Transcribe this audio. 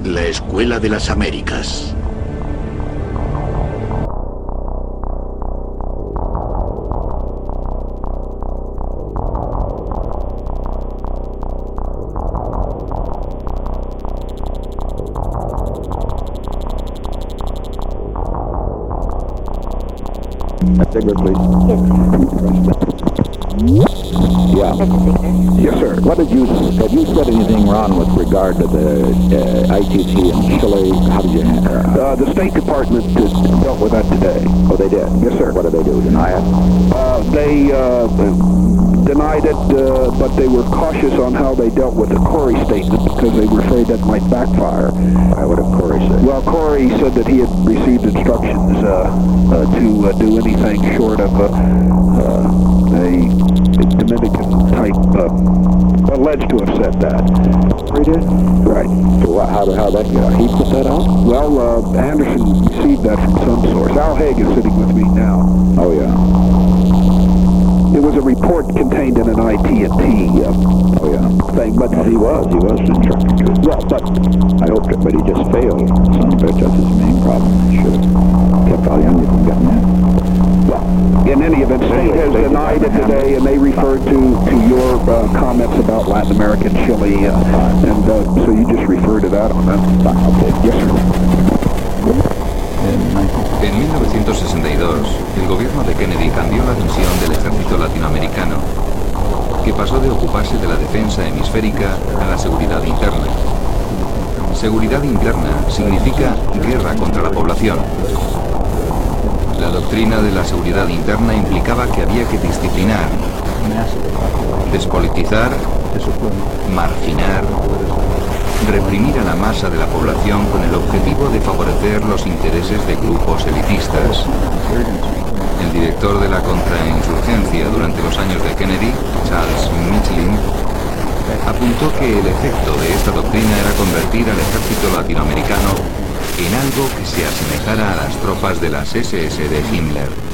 La Escuela de las Américas. Sigler, please. Yeah. Yes, sir. What have you said anything wrong with regard to the ITT in Chile? How did you the State Department dealt with that today. Oh, they did? Yes, sir. What did they do? Deny it? They denied it, but they were cautious on how they dealt with the Corey statement because they were afraid that might backfire. What did Corey say? Well, Corey said that he had received instructions to do anything short of a Dominican-type, alleged to have said that. He did? Right. So how that go? He put that out? Well, Anderson received that from some source. Al Haig is sitting with me now. Oh, yeah. It was a report contained in an IT&T thing, but well, he was instructed to. Well, but I hoped it, but he just failed. Son of a bitch, that's his main problem. He should have kept Al Younger from getting that. Well, in any event, State has denied it today, and they referred to your comments about Latin America and Chile, and so you just refer to that on that. Okay. Yes, sir. En 1962, el gobierno de Kennedy cambió la misión del ejército latinoamericano, que pasó de ocuparse de la defensa hemisférica a la seguridad interna. Seguridad interna significa guerra contra la población. La doctrina de la seguridad interna implicaba que había que disciplinar, despolitizar, marginar, reprimir a la masa de la población con el objetivo de favorecer los intereses de grupos elitistas. El director de la contrainsurgencia durante los años de Kennedy, Charles Michelin, apuntó que el efecto de esta doctrina era convertir al ejército latinoamericano en algo que se asemejara a las tropas de las SS de Himmler.